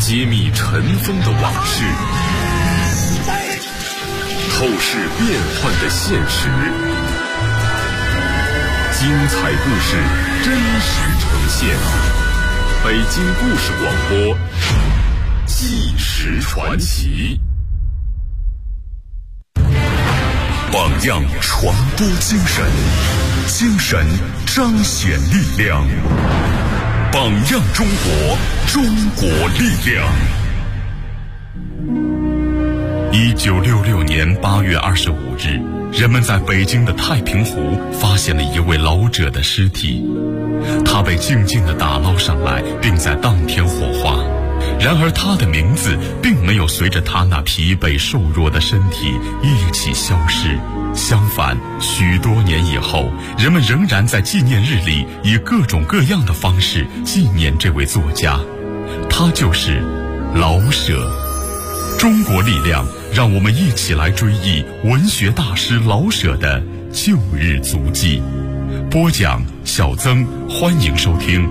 揭秘尘封的往事，透视变幻的现实，精彩故事真实呈现。北京故事广播，纪实传奇。榜样传播精神，精神彰显力量。榜样中国，中国力量。1966年8月25日，人们在北京的太平湖发现了一位老者的尸体，他被静静地打捞上来，并在当天火化。然而他的名字并没有随着他那疲惫瘦弱的身体一起消失，相反，许多年以后，人们仍然在纪念日里以各种各样的方式纪念这位作家，他就是老舍。中国力量，让我们一起来追忆文学大师老舍的旧日足迹。播讲小曾，欢迎收听。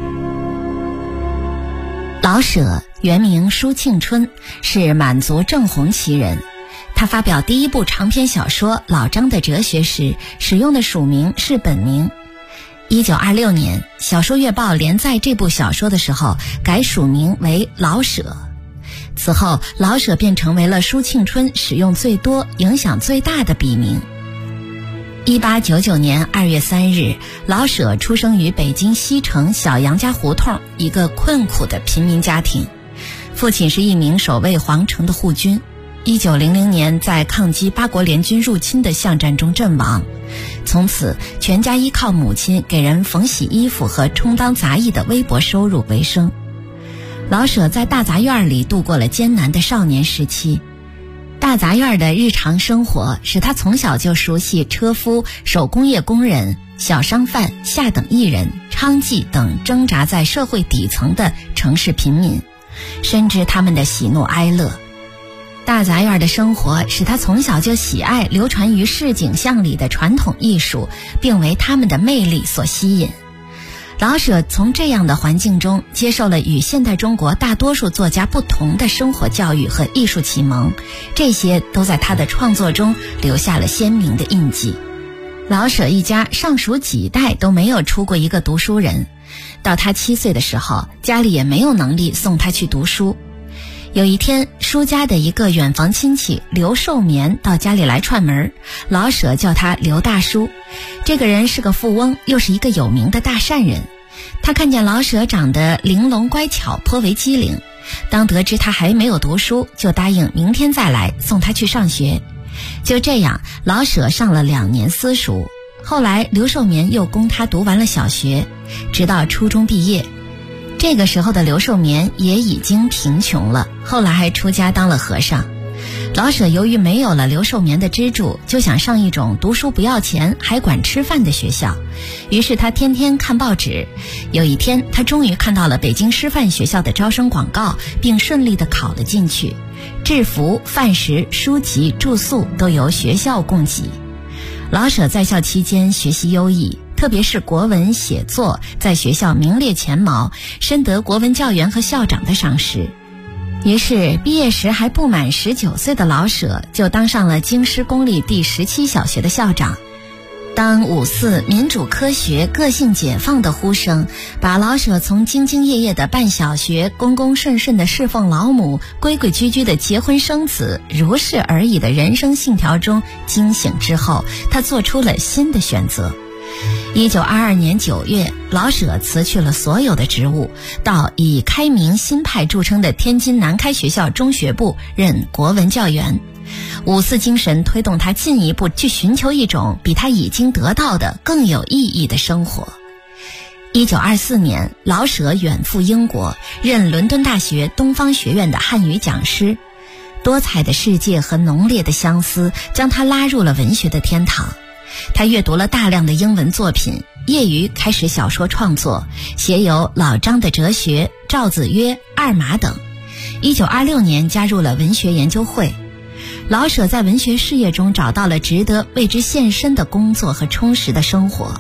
老舍原名舒庆春，是满族正红旗人。他发表第一部长篇小说《老张的哲学》时，使用的署名是本名。1926年，小说月报连载这部小说的时候，改署名为老舍。此后，老舍便成为了舒庆春使用最多、影响最大的笔名。1899年2月3日，老舍出生于北京西城小杨家胡同一个困苦的贫民家庭，父亲是一名守卫皇城的护军。1900年，在抗击八国联军入侵的巷战中阵亡，从此全家依靠母亲给人缝洗衣服和充当杂役的微薄收入为生。老舍在大杂院里度过了艰难的少年时期。大杂院的日常生活使他从小就熟悉车夫、手工业工人、小商贩、下等艺人、娼妓等挣扎在社会底层的城市贫民，深知他们的喜怒哀乐。大杂院的生活使他从小就喜爱流传于市井巷里的传统艺术，并为他们的魅力所吸引。老舍从这样的环境中接受了与现代中国大多数作家不同的生活教育和艺术启蒙，这些都在他的创作中留下了鲜明的印记。老舍一家上数几代都没有出过一个读书人，到他7岁的时候，家里也没有能力送他去读书。有一天，舒家的一个远房亲戚刘寿绵到家里来串门，老舍叫他刘大叔。这个人是个富翁，又是一个有名的大善人。他看见老舍长得玲珑乖巧，颇为机灵，当得知他还没有读书，就答应明天再来送他去上学。就这样，老舍上了2年私塾，后来刘寿绵又供他读完了小学，直到初中毕业。这个时候的刘寿绵也已经贫穷了，后来还出家当了和尚。老舍由于没有了刘寿绵的资助，就想上一种读书不要钱还管吃饭的学校，于是他天天看报纸。有一天，他终于看到了北京师范学校的招生广告，并顺利地考了进去。制服、饭食、书籍、住宿都由学校供给。老舍在校期间学习优异，特别是国文写作在学校名列前茅，深得国文教员和校长的赏识。于是毕业时还不满19岁的老舍就当上了京师公立第17小学的校长。当五四民主科学个性解放的呼声把老舍从兢兢业业的办小学、公公顺顺的侍奉老母、规规矩矩的结婚生子、如是而已的人生信条中惊醒之后，他做出了新的选择。1922年9月，老舍辞去了所有的职务，到以开明新派著称的天津南开学校中学部任国文教员。五四精神推动他进一步去寻求一种比他已经得到的更有意义的生活。1924年，老舍远赴英国，任伦敦大学东方学院的汉语讲师。多彩的世界和浓烈的相思将他拉入了文学的天堂。他阅读了大量的英文作品，业余开始小说创作，写有《老张的哲学》、《赵子曰》、《二马》等。1926年加入了文学研究会。老舍在文学事业中找到了值得为之献身的工作和充实的生活。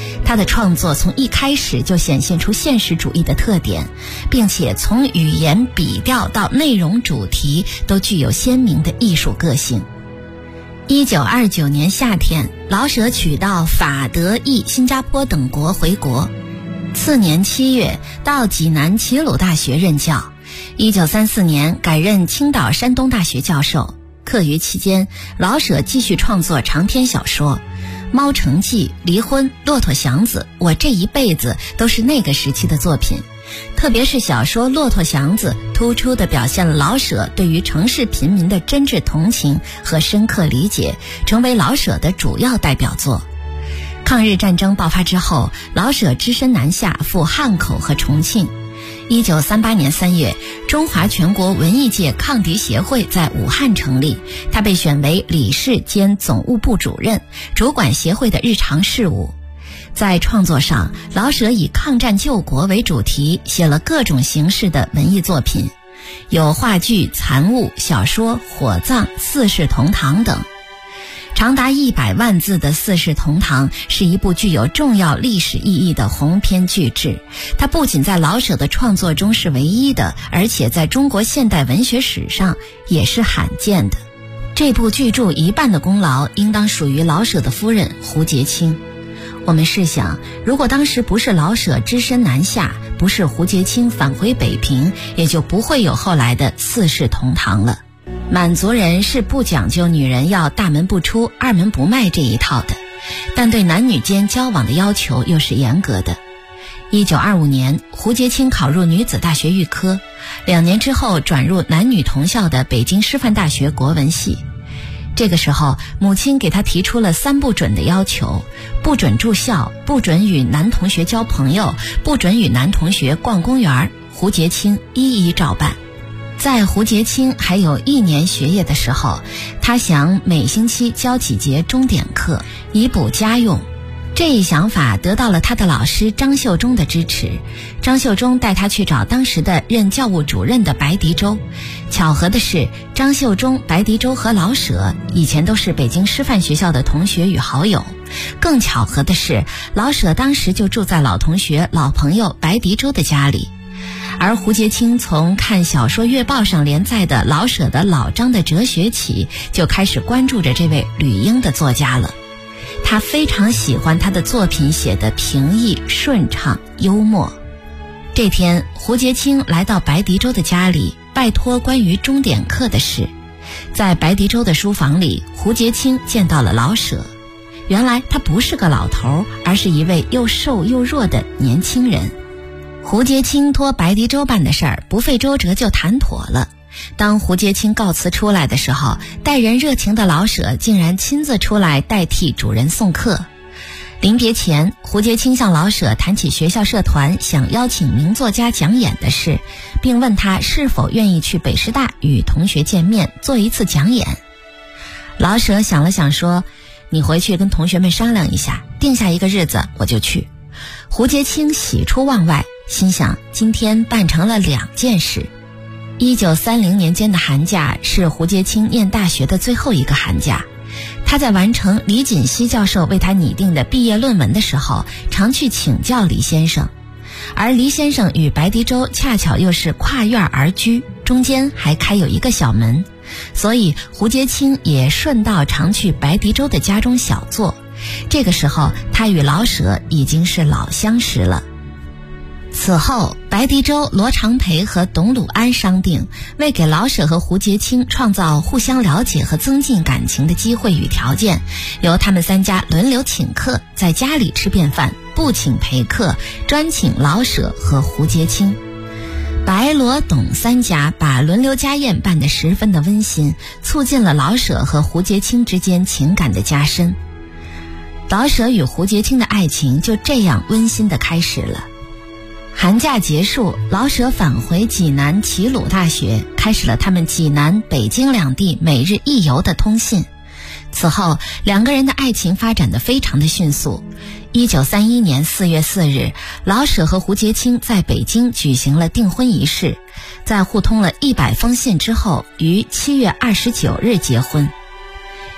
他的创作从一开始就显现出现实主义的特点，并且从语言笔调到内容主题都具有鲜明的艺术个性。1929年夏天，老舍取道法、德、意、新加坡等国回国。次年7月，到济南齐鲁大学任教。1934年改任青岛山东大学教授。课余期间，老舍继续创作长篇小说，《猫城记》、离婚、骆驼祥子、我这一辈子都是那个时期的作品。特别是小说《骆驼祥子》突出地表现了老舍对于城市贫民的真挚同情和深刻理解，成为老舍的主要代表作。抗日战争爆发之后，老舍只身南下赴汉口和重庆。1938年3月，中华全国文艺界抗敌协会在武汉成立，他被选为理事兼总务部主任，主管协会的日常事务。在创作上，老舍以抗战救国为主题，写了各种形式的文艺作品，有话剧、残物、小说、火葬、四世同堂等。长达100万字的《四世同堂》是一部具有重要历史意义的鸿篇巨制，它不仅在老舍的创作中是唯一的，而且在中国现代文学史上也是罕见的。这部巨著一半的功劳应当属于老舍的夫人胡洁清。我们试想，如果当时不是老舍只身南下，不是胡洁清返回北平，也就不会有后来的《四世同堂》了。满族人是不讲究女人要大门不出二门不迈这一套的，但对男女间交往的要求又是严格的。1925年，胡洁清考入女子大学预科，2年之后转入男女同校的北京师范大学国文系。这个时候，母亲给他提出了3不准的要求：不准住校，不准与男同学交朋友，不准与男同学逛公园。胡洁清一一照办。在胡洁清还有1年学业的时候，他想每星期教几节钟点课，以补家用。这一想法得到了他的老师张秀忠的支持。张秀忠带他去找当时的任教务主任的白迪洲。巧合的是，张秀忠、白迪洲和老舍以前都是北京师范学校的同学与好友。更巧合的是，老舍当时就住在老同学、老朋友白迪洲的家里。而胡洁清从看小说月报上连载的老舍的老张的哲学起，就开始关注着这位吕英的作家了。他非常喜欢他的作品写得平易顺畅幽默。这天，胡洁清来到白迪洲的家里，拜托关于钟点课的事。在白迪洲的书房里，胡洁清见到了老舍。原来他不是个老头，而是一位又瘦又弱的年轻人。胡洁清托白迪洲办的事儿，不费周折就谈妥了。当胡洁清告辞出来的时候，待人热情的老舍竟然亲自出来代替主人送客。临别前，胡洁清向老舍谈起学校社团想邀请名作家讲演的事，并问他是否愿意去北师大与同学见面，做一次讲演。老舍想了想说：“你回去跟同学们商量一下，定下一个日子我就去。”胡洁清喜出望外，心想今天办成了2件事。1930年间的寒假是胡洁清念大学的最后一个寒假。他在完成李锦熙教授为他拟定的毕业论文的时候，常去请教黎先生。而黎先生与白迪洲恰巧又是跨院而居，中间还开有一个小门，所以胡洁清也顺道常去白迪洲的家中小坐。这个时候，他与老舍已经是老相识了。此后，白迪洲、罗长培和董鲁安商定，为给老舍和胡洁清创造互相了解和增进感情的机会与条件，由他们3家轮流请客，在家里吃便饭，不请陪客，专请老舍和胡洁清。白罗董3家把轮流家宴办得十分的温馨，促进了老舍和胡洁清之间情感的加深。老舍与胡洁清的爱情就这样温馨地开始了。寒假结束，老舍返回济南齐鲁大学，开始了他们济南、北京2地每日1游的通信。此后，2个人的爱情发展得非常的迅速。1931年4月4日，老舍和胡洁清在北京举行了订婚仪式，在互通了100封信之后，于7月29日结婚。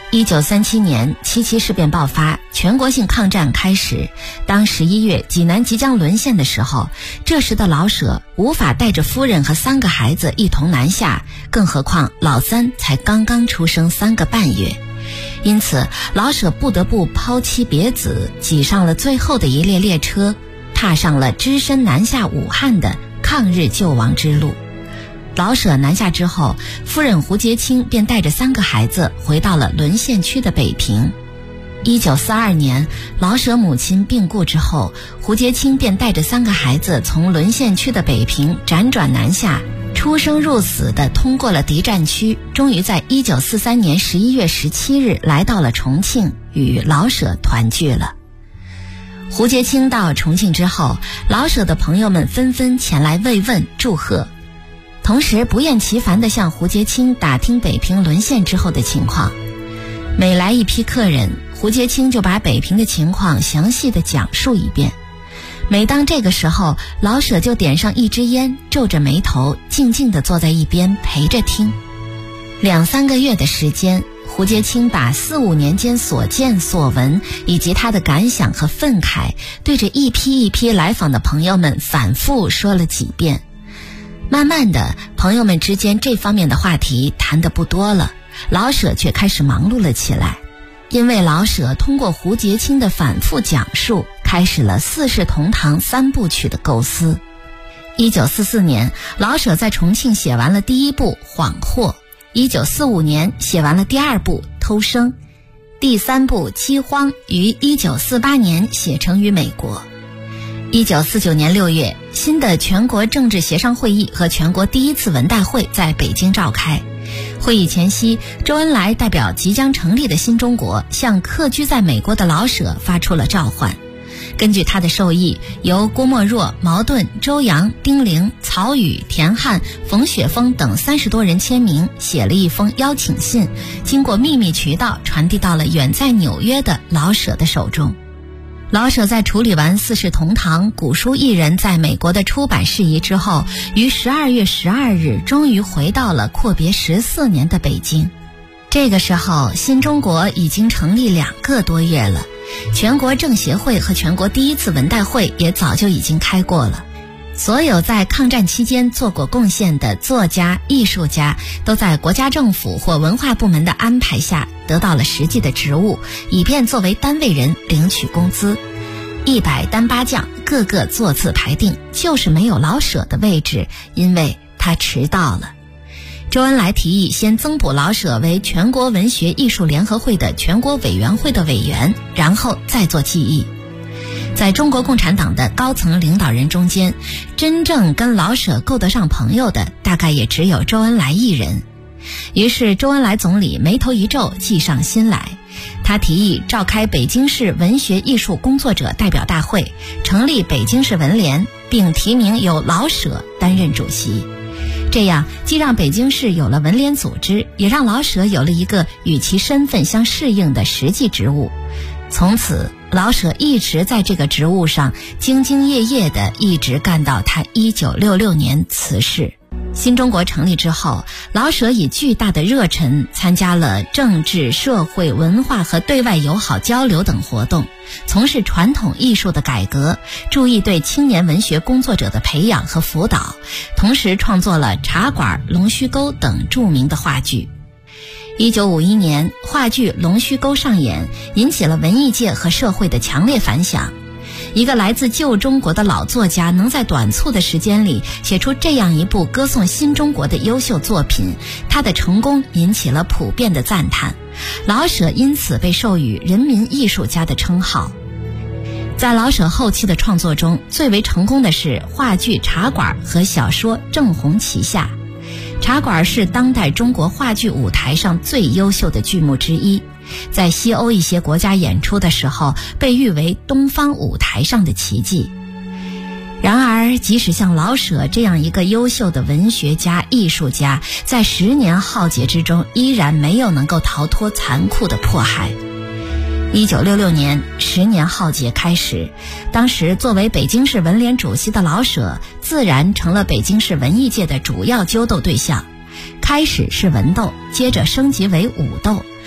1937年七七事变爆发，全国性抗战开始。当11月济南即将沦陷的时候，这时的老舍无法带着夫人和3个孩子一同南下，更何况老三才刚刚出生3个半月。因此老舍不得不抛妻别子，挤上了最后的一列列车，踏上了只身南下武汉的抗日救亡之路。老舍南下之后，夫人胡洁清便带着3个孩子回到了沦陷区的北平。1942年，老舍母亲病故之后，胡洁清便带着3个孩子从沦陷区的北平辗转南下，出生入死地通过了敌占区，终于在1943年11月17日来到了重庆，与老舍团聚了。胡洁清到重庆之后，老舍的朋友们纷纷前来慰问祝贺，同时不厌其烦地向胡洁清打听北平沦陷之后的情况。每来一批客人，胡洁清就把北平的情况详细地讲述一遍。每当这个时候，老舍就点上一支烟，皱着眉头，静静地坐在一边陪着听。2-3个月的时间，胡洁清把4、5年间所见所闻以及他的感想和愤慨，对着一批一批来访的朋友们反复说了几遍。慢慢的，朋友们之间这方面的话题谈得不多了，老舍却开始忙碌了起来。因为老舍通过胡洁清的反复讲述，开始了四世同堂3部曲的构思。1944年，老舍在重庆写完了第1部《恍惑》，1945年写完了第2部《偷生》，第3部《饥荒》于1948年写成于美国。1949年6月，新的全国政治协商会议和全国第1次文代会在北京召开。会议前夕，周恩来代表即将成立的新中国，向客居在美国的老舍发出了召唤。根据他的授意，由郭沫若、茅盾、周扬、丁玲、曹禺、田汉、冯雪峰等30多人签名，写了一封邀请信，经过秘密渠道传递到了远在纽约的老舍的手中。老舍在处理完四世同堂、古书艺人在美国的出版事宜之后，于12月12日终于回到了阔别14年的北京。这个时候，新中国已经成立2个多月了，全国政协会和全国第1次文代会也早就已经开过了。所有在抗战期间做过贡献的作家、艺术家，都在国家政府或文化部门的安排下得到了实际的职务，以便作为单位人领取工资。100单8将，个个座次排定，就是没有老舍的位置，因为他迟到了。周恩来提议先增补老舍为全国文学艺术联合会的全国委员会的委员，然后再做记忆。在中国共产党的高层领导人中间，真正跟老舍够得上朋友的，大概也只有周恩来一人。于是周恩来总理眉头一皱，计上心来。他提议召开北京市文学艺术工作者代表大会，成立北京市文联，并提名由老舍担任主席。这样既让北京市有了文联组织，也让老舍有了一个与其身份相适应的实际职务。从此老舍一直在这个职务上兢兢业业地一直干到他1966年辞世。新中国成立之后，老舍以巨大的热忱参加了政治、社会、文化和对外友好交流等活动，从事传统艺术的改革，注意对青年文学工作者的培养和辅导，同时创作了《茶馆》《龙须沟》等著名的话剧。1951年，话剧《龙须沟》上演，引起了文艺界和社会的强烈反响。一个来自旧中国的老作家能在短促的时间里写出这样一部歌颂新中国的优秀作品，他的成功引起了普遍的赞叹。老舍因此被授予人民艺术家的称号。在老舍后期的创作中，最为成功的是话剧《茶馆》和小说《正红旗下》。茶馆是当代中国话剧舞台上最优秀的剧目之一，在西欧一些国家演出的时候被誉为东方舞台上的奇迹。然而即使像老舍这样一个优秀的文学家、艺术家，在10年浩劫之中依然没有能够逃脱残酷的迫害。1966年10年浩劫开始，当时作为北京市文联主席的老舍自然成了北京市文艺界的主要揪斗对象。开始是文斗，接着升级为武斗，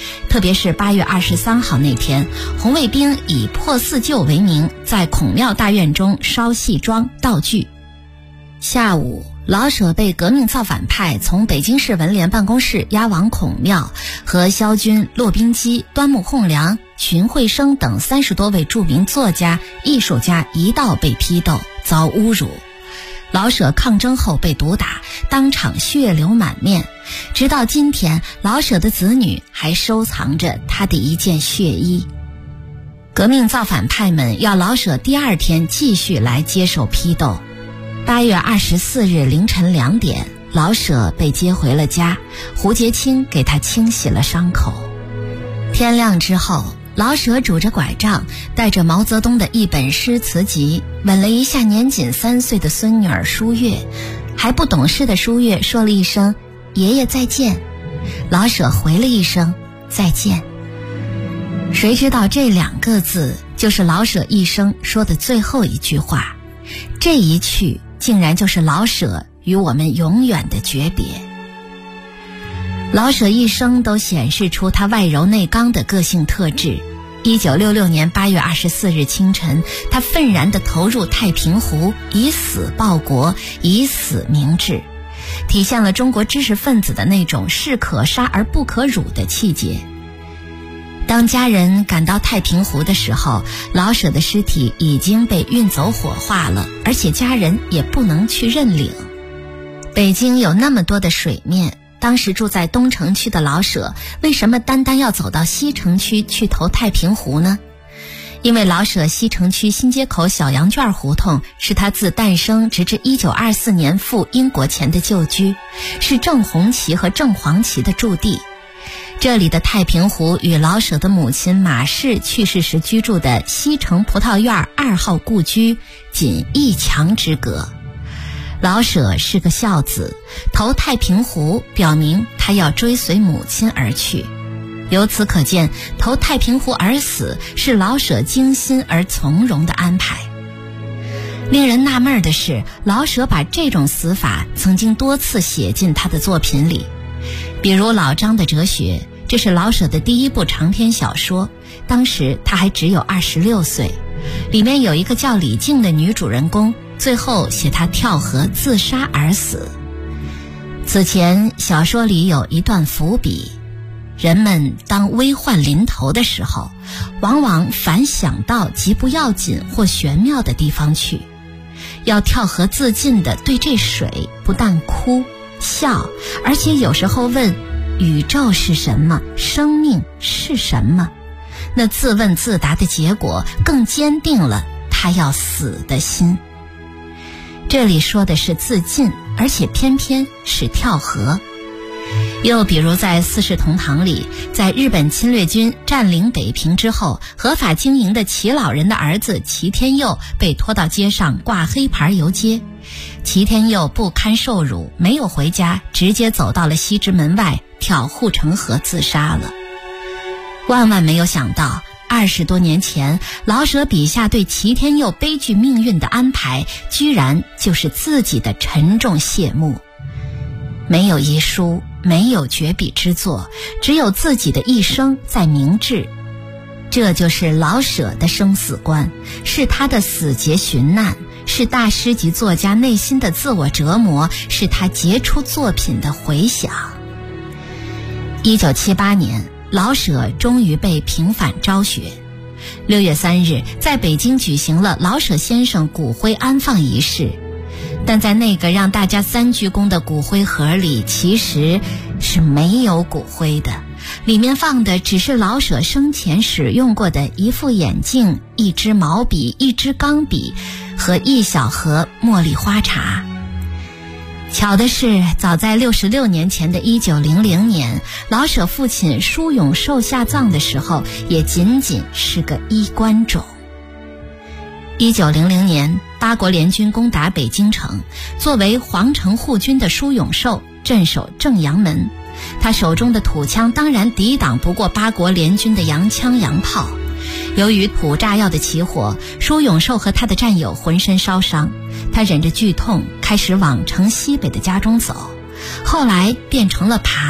特别是8月23号那天，红卫兵以破四旧为名，在孔庙大院中烧戏装道具。下午，老舍被革命造反派从北京市文联办公室押往孔庙，和萧军、骆宾基、端木蕻良、荀慧生等30多位著名作家、艺术家一道被批斗，遭侮辱。老舍抗争后被毒打，当场血流满面。直到今天，老舍的子女还收藏着他的一件血衣。革命造反派们要老舍第2天继续来接受批斗。8月24日凌晨2点，老舍被接回了家，胡洁清给他清洗了伤口。天亮之后，老舍拄着拐杖，带着毛泽东的一本诗词集，吻了一下年仅3岁的孙女儿舒月。还不懂事的舒月说了一声爷爷再见，老舍回了一声再见。谁知道这2个字就是老舍一生说的最后一句话，这一去竟然就是老舍与我们永远的诀别。老舍一生都显示出他外柔内刚的个性特质。1966年8月24日清晨，他愤然地投入太平湖，以死报国，以死明志，体现了中国知识分子的那种士可杀而不可辱的气节。当家人赶到太平湖的时候，老舍的尸体已经被运走火化了，而且家人也不能去认领。北京有那么多的水面，当时住在东城区的老舍为什么单单要走到西城区去投太平湖呢？因为老舍西城区新街口小羊圈胡同是他自诞生直至1924年赴英国前的旧居，是郑红旗和郑黄旗的驻地。这里的太平湖与老舍的母亲马氏去世时居住的西城葡萄院2号故居仅1墙之隔。老舍是个孝子，投太平湖表明他要追随母亲而去。由此可见，投太平湖而死是老舍精心而从容的安排。令人纳闷的是，老舍把这种死法曾经多次写进他的作品里，比如《老张的哲学》，这是老舍的第1部长篇小说，当时他还只有26岁。里面有一个叫李静的女主人公，最后写她跳河自杀而死。此前小说里有一段伏笔，人们当危患临头的时候，往往反想到极不要紧或玄妙的地方去，要跳河自尽的对这水不但哭笑，而且有时候问宇宙是什么，生命是什么。那自问自答的结果更坚定了他要死的心。这里说的是自尽，而且偏偏是跳河。又比如在《四世同堂》里，在日本侵略军占领北平之后，合法经营的齐老人的儿子齐天佑被拖到街上挂黑牌游街。齐天佑不堪受辱，没有回家，直接走到了西直门外，跳护城河自杀了。万万没有想到，20多年前老舍笔下对齐天佑悲剧命运的安排，居然就是自己的沉重谢幕。没有遗书，没有绝笔之作，只有自己的一生在明志。这就是老舍的生死观，是他的死结寻难，是大师级作家内心的自我折磨，是他杰出作品的回响。1978年，老舍终于被平反昭雪。6月3日，在北京举行了老舍先生骨灰安放仪式。但在那个让大家3鞠躬的骨灰盒里，其实是没有骨灰的，里面放的只是老舍生前使用过的一副眼镜、一支毛笔、一支钢笔和一小盒茉莉花茶。巧的是，早在66年前的1900年，老舍父亲舒永寿下葬的时候，也仅仅是个衣冠冢。1900年，八国联军攻打北京城，作为皇城护军的舒永寿镇守正阳门，他手中的土枪当然抵挡不过八国联军的洋枪洋炮。由于土炸药的起火，舒永寿和他的战友浑身烧伤，他忍着剧痛开始往城西北的家中走，后来变成了爬，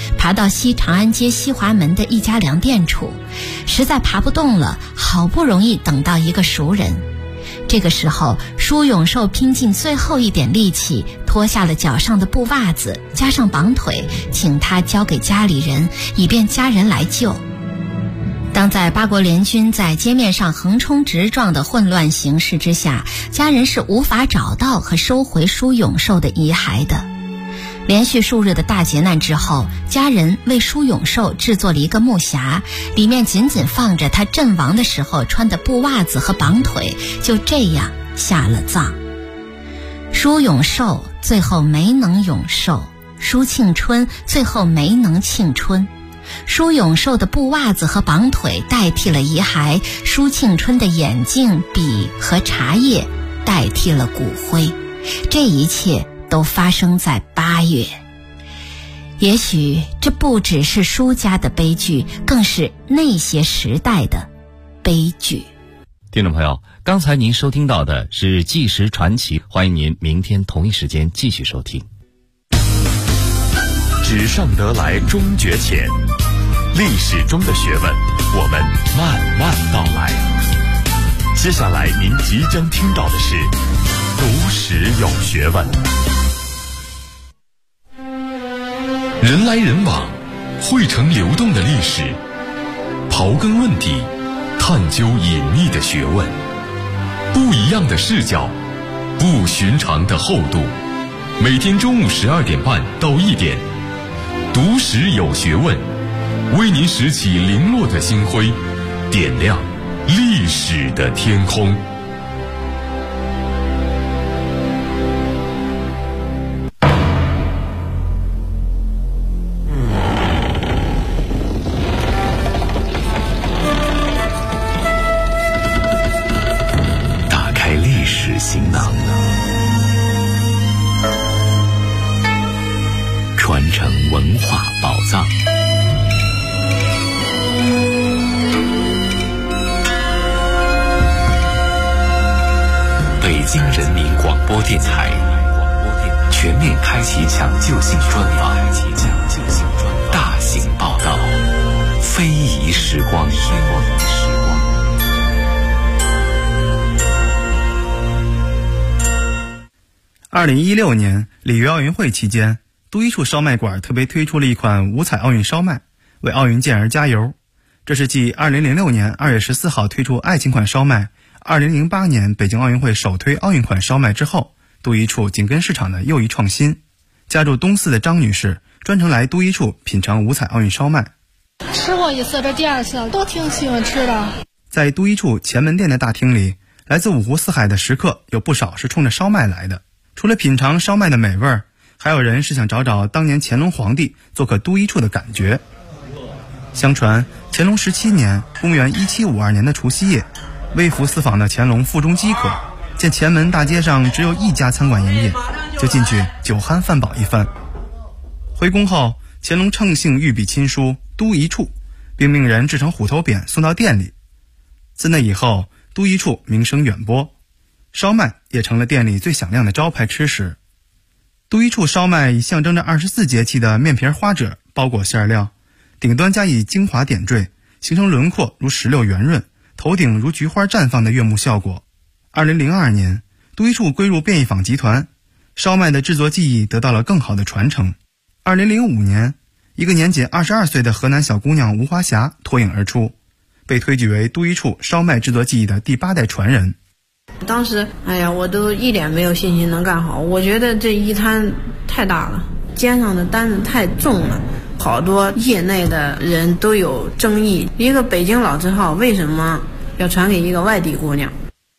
爬到西长安街西华门的一家粮店处，实在爬不动了，好不容易等到一个熟人。这个时候，舒永寿拼尽最后一点力气，脱下了脚上的布袜子，加上绑腿，请他交给家里人，以便家人来救。当在八国联军在街面上横冲直撞的混乱形势之下，家人是无法找到和收回舒永寿的遗骸的。连续数日的大劫难之后，家人为舒永寿制作了一个木匣，里面仅仅放着他阵亡的时候穿的布袜子和绑腿，就这样下了葬。舒永寿最后没能永寿，舒庆春最后没能庆春。舒永寿的布袜子和绑腿代替了遗骸，舒庆春的眼镜、笔和茶叶代替了骨灰。这一切都发生在8月。也许这不只是舒家的悲剧，更是那些时代的悲剧。 听众朋友，刚才您收听到的是《纪实传奇》，欢迎您明天同一时间继续收听。 纸上得来终觉浅，历史中的学问，我们慢慢道来。接下来您即将听到的是读史有学问。人来人往，汇成流动的历史，刨根问底，探究隐秘的学问，不一样的视角，不寻常的厚度。每天中午12点半到1点，读史有学问，为您拾起零落的星辉，点亮历史的天空。打开历史行囊，传承文化宝藏。北京人民广播电台全面开启抢救性专访，大型报道，非遗时光。 2016年里约奥运会期间，都一处烧麦馆特别推出了一款五彩奥运烧麦，为奥运健儿加油。这是继2006年2月14号推出爱情款烧麦，2008年北京奥运会首推奥运款烧麦之后，都一处紧跟市场的又一创新。家住东四的张女士专程来都一处品尝五彩奥运烧麦。 吃过一次，这第2次都挺喜欢吃的。 在都一处前门店的大厅里，来自五湖四海的食客有不少是冲着烧麦来的。除了品尝烧麦的美味，还有人是想找找当年乾隆皇帝做客都一处的感觉。相传乾隆17年，公元1752年的除夕夜，微服私访的乾隆腹中饥渴，见前门大街上只有一家餐馆营业，就进去酒酣饭饱一番。回宫后，乾隆乘兴御笔亲书都一处，并命人制成虎头匾送到店里。自那以后，都一处名声远播，烧麦也成了店里最响亮的招牌吃食。都一处烧麦以象征着24节气的面皮花褶包裹馅料，顶端加以精华点缀，形成轮廓如石榴圆润，头顶如菊花绽放的悦目效果。2002年，都一处归入便宜坊集团，烧麦的制作技艺得到了更好的传承。2005年，一个年仅22岁的河南小姑娘吴华霞脱颖而出，被推举为都一处烧麦制作技艺的第8代传人。 当时我都一点没有信心能干好，我觉得这一摊太大了，肩上的担子太重了，好多业内的人都有争议，一个北京老字号为什么要传给一个外地姑娘。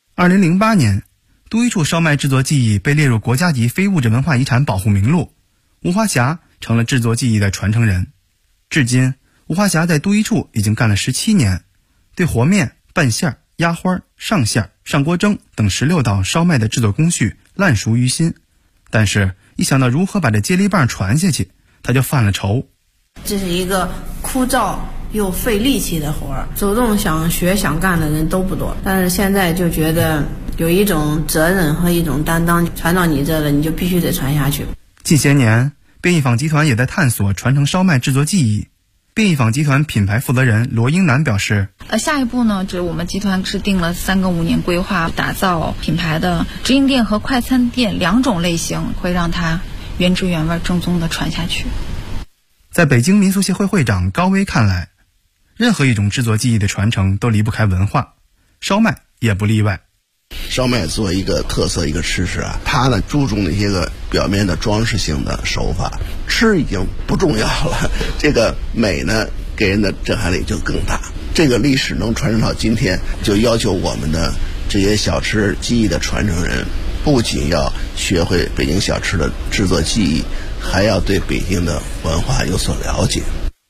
2008年，都一处烧麦制作技艺被列入国家级非物质文化遗产保护名录，吴华霞成了制作技艺的传承人。至今，吴华霞在都一处已经干了17年，对和面、拌馅、压花、上馅、上锅蒸等16道烧麦的制作工序烂熟于心，但是一想到如何把这接力棒传下去，他就犯了愁。 这是一个枯燥又费力气的活儿，主动想学想干的人都不多，但是现在就觉得有一种责任和一种担当，传到你这了，你就必须得传下去。 近些年， 便益坊集团也在探索传承烧麦制作技艺。便益坊集团品牌负责人罗英楠表示， 下一步呢，就是我们集团是定了3个5年规划，打造品牌的直营店和快餐店2种类型，会让它原汁原味正宗的传下去。 在北京民俗协会会长高威看来，任何一种制作技艺的传承都离不开文化，烧麦也不例外。 烧麦作为一个特色一个吃食啊，它呢注重那些个表面的装饰性的手法，吃已经不重要了，这个美呢给人的震撼力就更大。这个历史能传承到今天，就要求我们的这些小吃技艺的传承人，不仅要学会北京小吃的制作技艺，还要对北京的文化有所了解。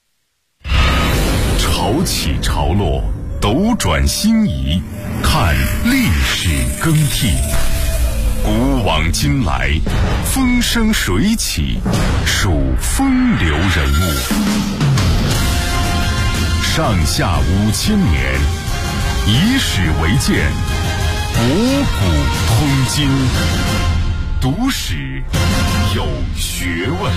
潮起潮落，斗转星移，看历史更替，古往今来，风生水起，数风流人物。上下5000年，以史为鉴，博古通今，读史有学问。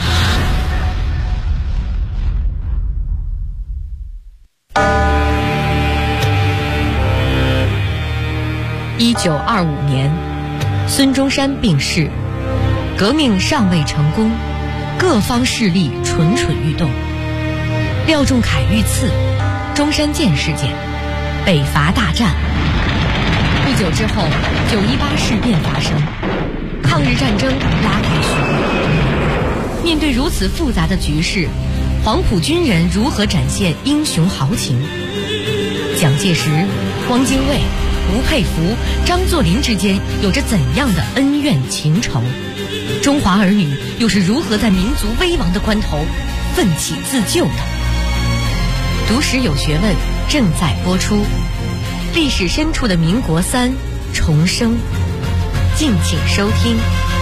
1925年，孙中山病逝，革命尚未成功，各方势力蠢蠢欲动。廖仲恺遇刺，中山舰事件，北伐大战。不久之后，918事变发生，抗日战争拉开序幕。面对如此复杂的局势，黄埔军人如何展现英雄豪情？蒋介石、汪精卫、吴佩孚、张作霖之间有着怎样的恩怨情仇？中华儿女又是如何在民族危亡的关头奋起自救的？读史有学问正在播出，历史深处的民国3重生，敬请收听。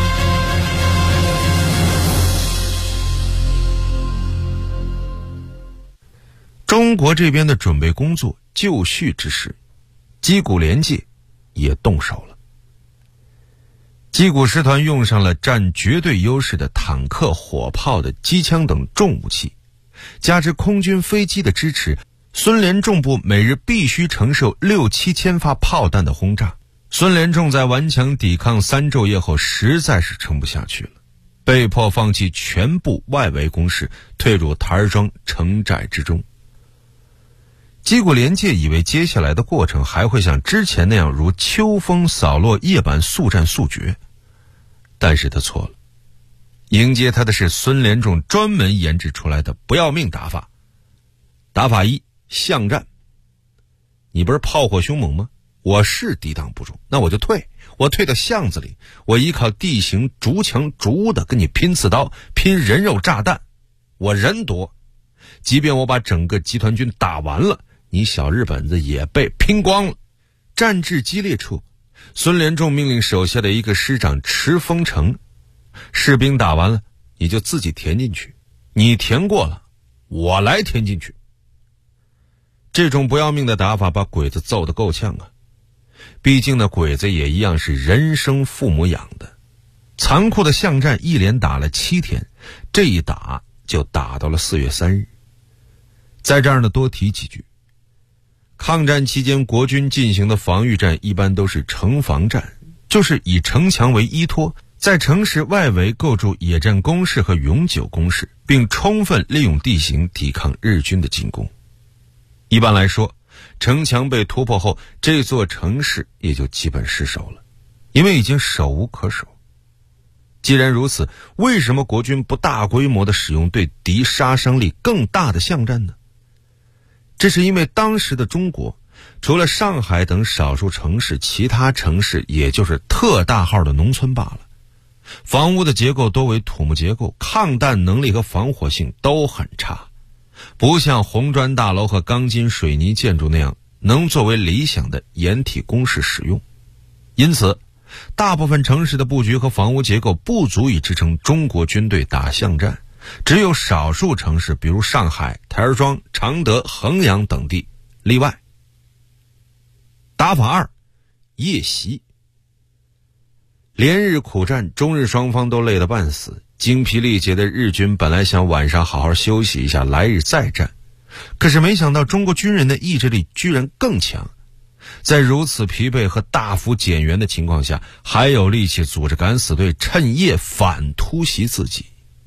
中国这边的准备工作就绪之时，矶谷联界也动手了。矶谷师团用上了占绝对优势的坦克、火炮的机枪等重武器，加之空军飞机的支持，孙连仲部每日必须承受6-7千发炮弹的轰炸。孙连仲在顽强抵抗3昼夜后，实在是撑不下去了，被迫放弃全部外围攻势，退入台儿庄城寨之中。矶谷联界以为接下来的过程还会像之前那样如秋风扫落叶般速战速决，但是他错了。迎接他的是孙连仲专门研制出来的不要命打法。打法1：巷战。你不是炮火凶猛吗？我是抵挡不住，那我就退，我退到巷子里，我依靠地形逐墙逐屋的跟你拼刺刀，拼人肉炸弹，我人多，即便我把整个集团军打完了，你小日本子也被拼光了。战至激烈处，孙连仲命令手下的一个师长持封城，士兵打完了，你就自己填进去，你填过了，我来填进去。这种不要命的打法把鬼子揍得够呛啊！毕竟那鬼子也一样是人生父母养的。残酷的巷战一连打了7天，这一打就打到了4月3日。在这儿呢，多提几句。抗战期间，国军进行的防御战一般都是城防战，就是以城墙为依托，在城市外围构筑野战工事和永久工事，并充分利用地形抵抗日军的进攻。一般来说，城墙被突破后，这座城市也就基本失守了，因为已经守无可守。既然如此，为什么国军不大规模地使用对敌杀伤力更大的巷战呢？这是因为当时的中国，除了上海等少数城市，其他城市也就是特大号的农村罢了。房屋的结构多为土木结构，抗弹能力和防火性都很差，不像红砖大楼和钢筋水泥建筑那样能作为理想的掩体工事使用。因此，大部分城市的布局和房屋结构不足以支撑中国军队打巷战，只有少数城市，比如上海、台儿庄、常德、衡阳等地例外。打法2：夜袭。连日苦战，中日双方都累得半死， 精疲力竭的日军本来想晚上好好休息一下，来日再战，可是没想到中国军人的意志力居然更强，在如此疲惫和大幅减员的情况下，还有力气组织敢死队趁夜反突袭自己。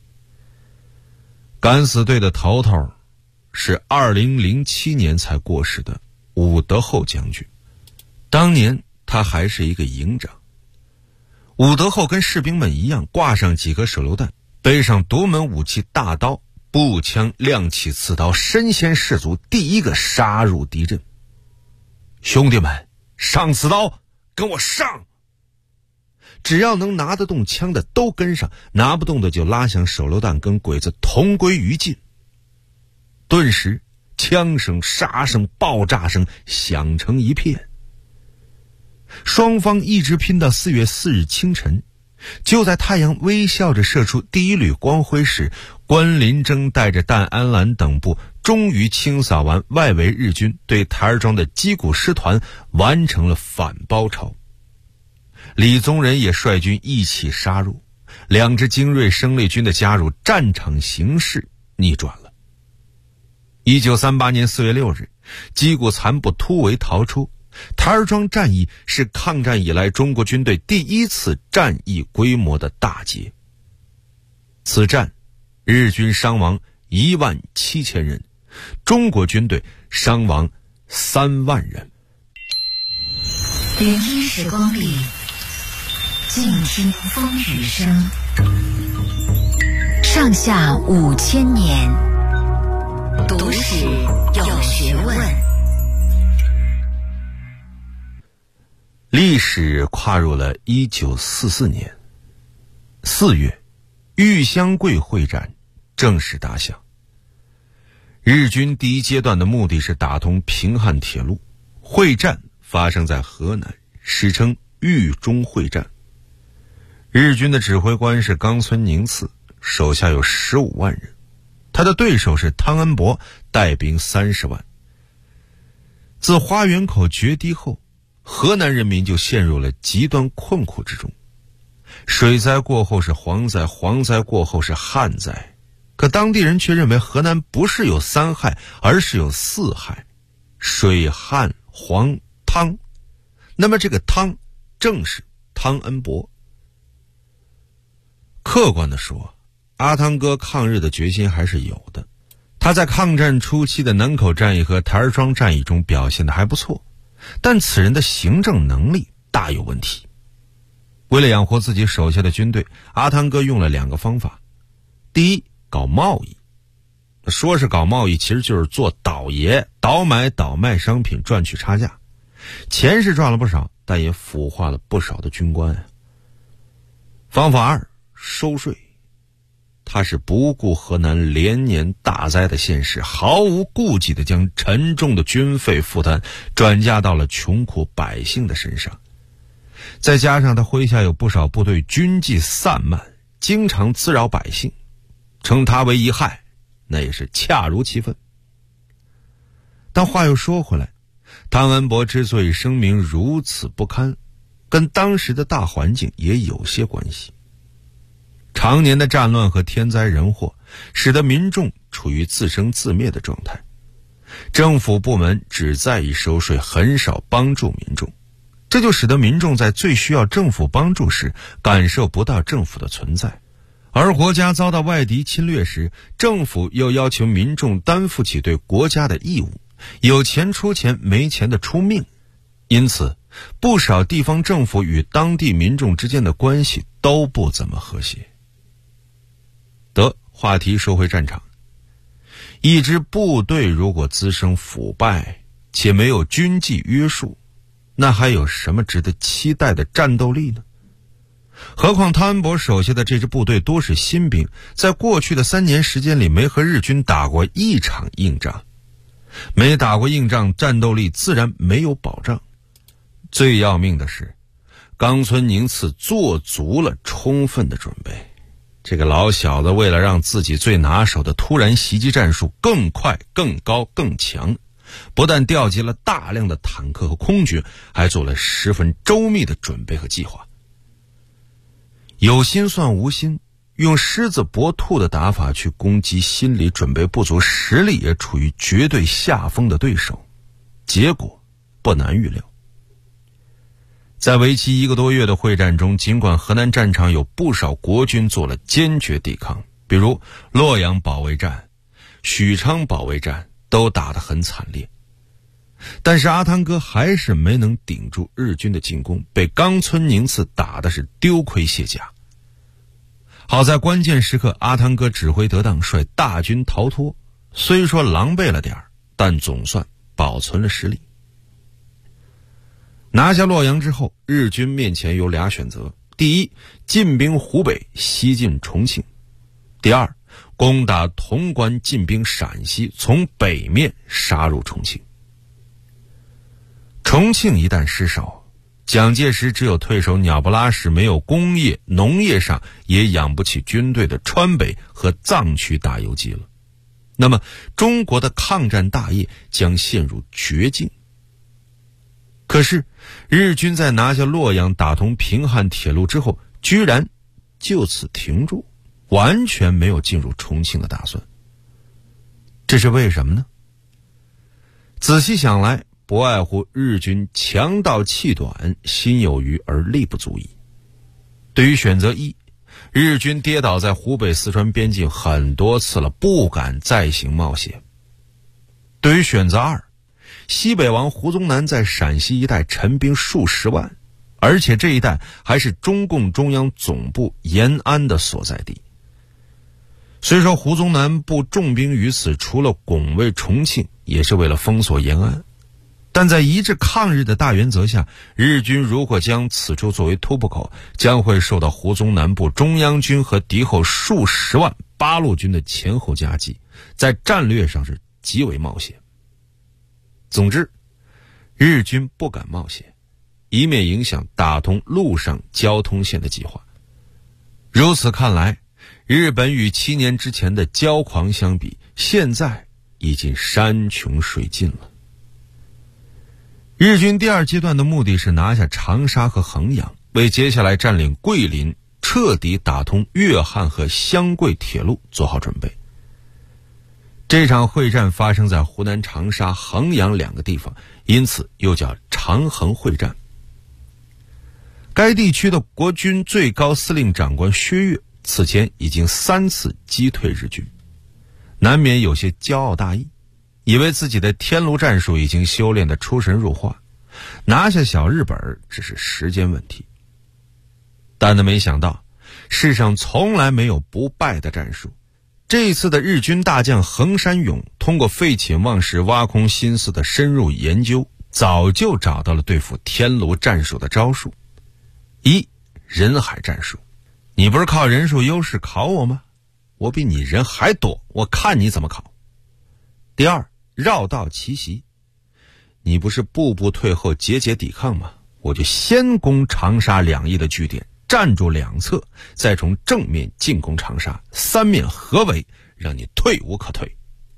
敢死队的头头是2007年才过世的伍德厚将军，当年他还是一个营长。伍德厚跟士兵们一样，挂上几颗手榴弹，背上独门武器大刀，步枪亮起刺刀，身先士卒，第一个杀入敌阵。兄弟们，上刺刀，跟我上！只要能拿得动枪的都跟上，拿不动的就拉响手榴弹，跟鬼子同归于尽。顿时枪声、杀声、爆炸声响成一片。双方一直拼到4月4日清晨，就在太阳微笑着射出第一缕光辉时，关林征带着弹安澜等部终于清扫完外围日军对台儿庄的矶谷师团，完成了反包抄。李宗仁也率军一起杀入，2支精锐生力军的加入，战场形势逆转了。1938年4月6日，矶谷残部突围逃出。台儿庄战役是抗战以来中国军队第一次战役规模的大捷。此战，日军伤亡17000人，中国军队伤亡3万人。 聆听时光里，静听风雨声。上下5000年，读史有学问。 历史跨入了1944年4月，玉香桂会战正式打响。日军第一阶段的目的是打通平汉铁路，会战发生在河南，史称豫中会战。日军的指挥官是冈村宁次，手下有15万人，他的对手是汤恩伯，带兵30万。自花园口决堤后，河南人民就陷入了极端困苦之中。水灾过后是蝗灾，蝗灾过后是旱灾，可当地人却认为河南不是有3害，而是有4害：水、旱、蝗、汤。那么这个汤正是汤恩伯。客观地说，阿汤哥抗日的决心还是有的，他在抗战初期的南口战役和台儿庄战役中表现得还不错，但此人的行政能力大有问题。为了养活自己手下的军队，阿汤哥用了2个方法。第一，搞贸易。说是搞贸易，其实就是做倒爷，倒买倒卖商品赚取差价。钱是赚了不少，但也腐化了不少的军官。方法2，收税。他是不顾河南连年大灾的现实，毫无顾忌地将沉重的军费负担转嫁到了穷苦百姓的身上。再加上他麾下有不少部队军纪散漫，经常滋扰百姓，称他为一害，那也是恰如其分。但话又说回来，汤恩伯之所以声名如此不堪，跟当时的大环境也有些关系。常年的战乱和天灾人祸，使得民众处于自生自灭的状态。政府部门只在意收税，很少帮助民众，这就使得民众在最需要政府帮助时，感受不到政府的存在。而国家遭到外敌侵略时，政府又要求民众担负起对国家的义务，有钱出钱，没钱的出命。因此，不少地方政府与当地民众之间的关系都不怎么和谐。话题说回战场。一支部队如果滋生腐败，且没有军纪约束，那还有什么值得期待的战斗力呢？何况汤恩伯手下的这支部队多是新兵，在过去的3年时间里没和日军打过一场硬仗，没打过硬仗，战斗力自然没有保障。最要命的是，冈村宁次做足了充分的准备。这个老小子为了让自己最拿手的突然袭击战术更快、更高、更强，不但调集了大量的坦克和空军，还做了十分周密的准备和计划。有心算无心， 用狮子搏兔的打法去攻击心理准备不足、实力也处于绝对下风的对手，结果不难预料。在为期1个多月的会战中，尽管河南战场有不少国军做了坚决抵抗，比如洛阳保卫战、许昌保卫战都打得很惨烈，但是阿汤哥还是没能顶住日军的进攻，被冈村宁次打的是丢盔卸甲。好在关键时刻阿汤哥指挥得当，率大军逃脱，虽说狼狈了点儿，但总算保存了实力。拿下洛阳之后，日军面前有俩选择：第一，进兵湖北西进重庆；第二，攻打潼关进兵陕西，从北面杀入重庆。重庆一旦失守，蒋介石只有退守鸟不拉屎，没有工业农业上也养不起军队的川北和藏区大游击了。那么中国的抗战大业将陷入绝境。可是日军在拿下洛阳、打通平汉铁路之后，居然就此停住，完全没有进入重庆的打算。这是为什么呢？仔细想来，不外乎日军强盗气短，心有余而力不足矣。对于选择一，日军跌倒在湖北四川边境很多次了，不敢再行冒险。对于选择二，西北王胡宗南在陕西一带陈兵数十万，而且这一带还是中共中央总部延安的所在地。虽说胡宗南部重兵于此，除了拱卫重庆，也是为了封锁延安，但在一致抗日的大原则下，日军如果将此处作为突破口，将会受到胡宗南部中央军和敌后数十万八路军的前后夹击，在战略上是极为冒险。总之，日军不敢冒险，以免影响打通陆上交通线的计划。如此看来，日本与7年之前的骄狂相比，现在已经山穷水尽了。日军第二阶段的目的是拿下长沙和衡阳，为接下来占领桂林、彻底打通粤汉和湘桂铁路做好准备。这场会战发生在湖南长沙、衡阳两个地方，因此又叫长衡会战。该地区的国军最高司令长官薛岳此前已经3次击退日军，难免有些骄傲大意，以为自己的天炉战术已经修炼得出神入化，拿下小日本只是时间问题。但他没想到，世上从来没有不败的战术。这一次的日军大将横山勇通过废寝忘食、挖空心思的深入研究，早就找到了对付天炉战术的招数。一，人海战术。你不是靠人数优势考我吗？我比你人还多，我看你怎么考。第二，绕道奇袭。你不是步步退后、节节抵抗吗？我就先攻长沙2翼的据点，站住两侧，再从正面进攻长沙，3面合围，让你退无可退。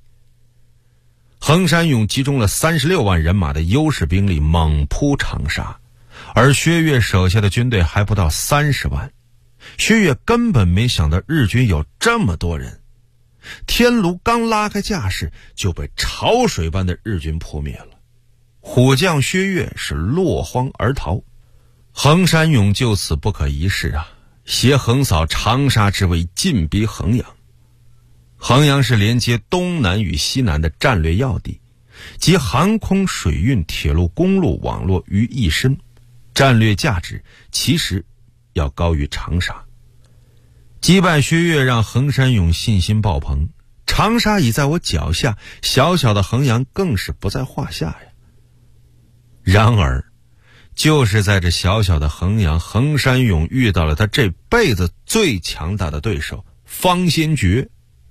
横山勇集中了36万人马的优势兵力猛扑长沙，而薛岳手下的军队还不到30万。薛岳根本没想到日军有这么多人，天炉刚拉开架势，就被潮水般的日军扑灭了。虎将薛岳是落荒而逃，横山勇就此不可一世啊，携横扫长沙之威，进逼衡阳。衡阳是连接东南与西南的战略要地，集航空、水运、铁路、公路网络于一身，战略价值其实要高于长沙。击败薛岳让横山勇信心爆棚，长沙已在我脚下，小小的衡阳更是不在话下呀。然而就是在这小小的衡阳，横山勇遇到了他这辈子最强大的对手方先觉。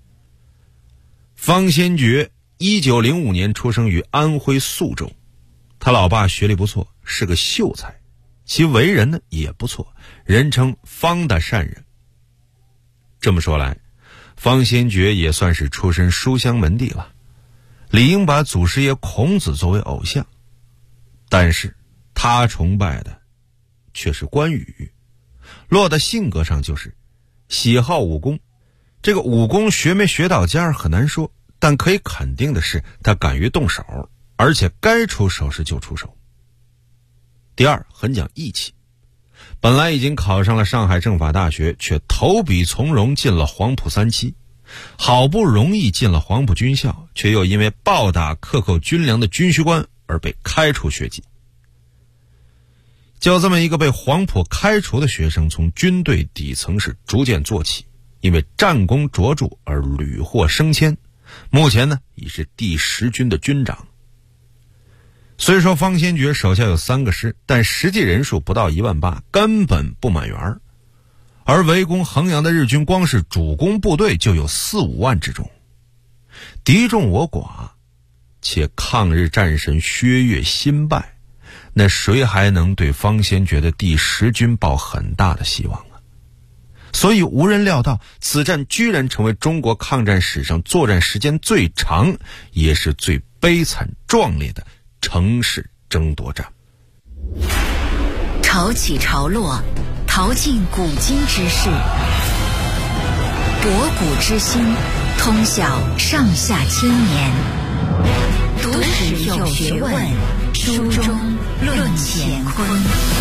方先觉1905年出生于安徽宿州，他老爸学历不错，是个秀才，其为人呢也不错，人称方大善人。这么说来，方先觉也算是出身书香门第了，理应把祖师爷孔子作为偶像。但是他崇拜的却是关羽，落到性格上就是喜好武功。这个武功学没学到家很难说，但可以肯定的是他敢于动手，而且该出手时就出手。第二，很讲义气。本来已经考上了上海政法大学，却投笔从戎进了黄埔3期，好不容易进了黄埔军校，却又因为暴打克扣军粮的军需官而被开除学籍。就这么一个被黄埔开除的学生，从军队底层是逐渐做起，因为战功卓著而屡获升迁，目前呢已是第10军的军长。虽说方先觉手下有3个师，但实际人数不到18000，根本不满员。而围攻衡阳的日军光是主攻部队就有4-5万之众，敌众我寡，且抗日战神薛岳新败，那谁还能对方先觉的第10军抱很大的希望啊？所以无人料到此战居然成为中国抗战史上作战时间最长也是最悲惨壮烈的城市争夺战。 潮起潮落，淘尽古今之事，博古之心，通晓上下千年。读史有学问，书中论乾坤。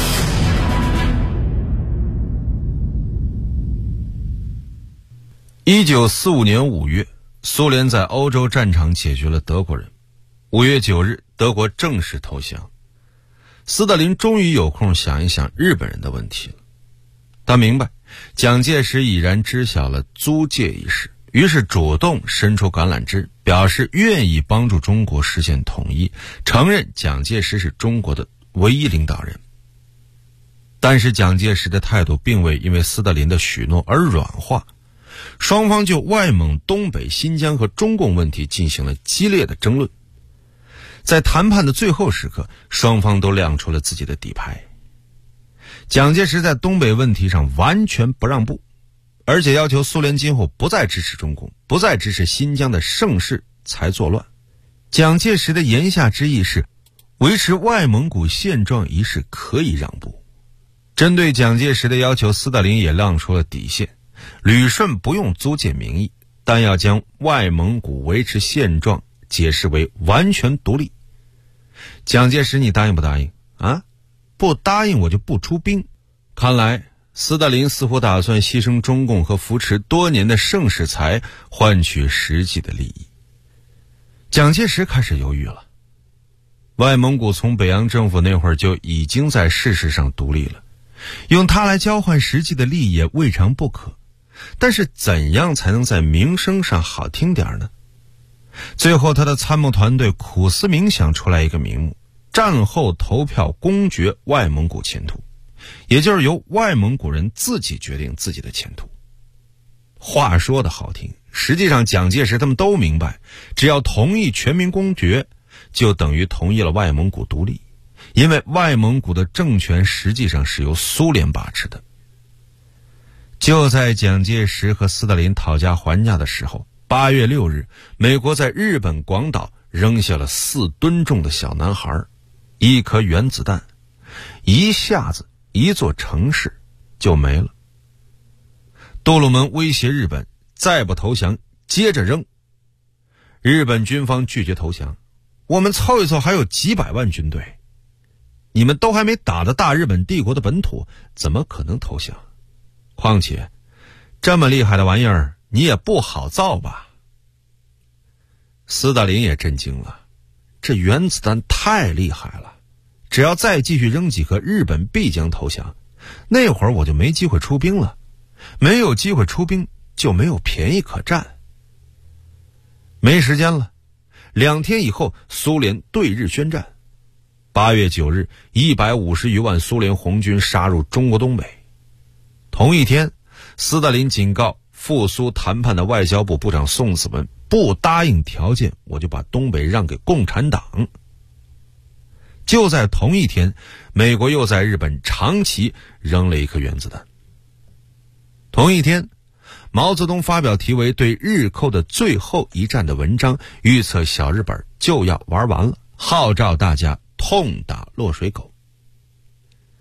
1945年5月，苏联在欧洲战场解决了德国人。5月9日，德国正式投降。斯大林终于有空想一想日本人的问题了。他明白蒋介石已然知晓了租界一事，于是主动伸出橄榄枝，表示愿意帮助中国实现统一，承认蒋介石是中国的唯一领导人。但是蒋介石的态度并未因为斯大林的许诺而软化，双方就外蒙、东北、新疆和中共问题进行了激烈的争论。在谈判的最后时刻，双方都亮出了自己的底牌。蒋介石在东北问题上完全不让步，而且要求苏联今后不再支持中共，不再支持新疆的盛世才作乱。蒋介石的言下之意是，维持外蒙古现状一事可以让步。针对蒋介石的要求，斯大林也亮出了底线，旅顺不用租界名义，但要将外蒙古维持现状解释为完全独立。蒋介石，你答应不答应啊？不答应我就不出兵。看来斯大林似乎打算牺牲中共和扶持多年的盛世才换取实际的利益。蒋介石开始犹豫了。外蒙古从北洋政府那会儿就已经在事实上独立了，用它来交换实际的利益也未尝不可，但是怎样才能在名声上好听点呢？最后他的参谋团队苦思冥想出来一个名目：战后投票公决外蒙古前途，也就是由外蒙古人自己决定自己的前途。话说的好听，实际上蒋介石他们都明白，只要同意全民公决，就等于同意了外蒙古独立，因为外蒙古的政权实际上是由苏联把持的。就在蒋介石和斯大林讨价还价的时候，8月6日，美国在日本广岛扔下了4吨重的小男孩，1颗原子弹，一下子一座城市就没了。杜鲁门威胁日本，再不投降接着扔。日本军方拒绝投降，我们凑一凑还有几百万军队，你们都还没打到大日本帝国的本土，怎么可能投降？况且这么厉害的玩意儿你也不好造吧。斯大林也震惊了，这原子弹太厉害了，只要再继续扔几颗，日本必将投降，那会儿我就没机会出兵了，没有机会出兵就没有便宜可占。没时间了，2天以后苏联对日宣战。8月9日，150余万苏联红军杀入中国东北。同一天，斯大林警告赴苏谈判的外交部部长宋子文，不答应条件，我就把东北让给共产党。就在同一天，美国又在日本长崎扔了1颗原子弹。同一天，毛泽东发表题为《对日寇的最后一战》的文章，预测小日本就要玩完了，号召大家痛打落水狗。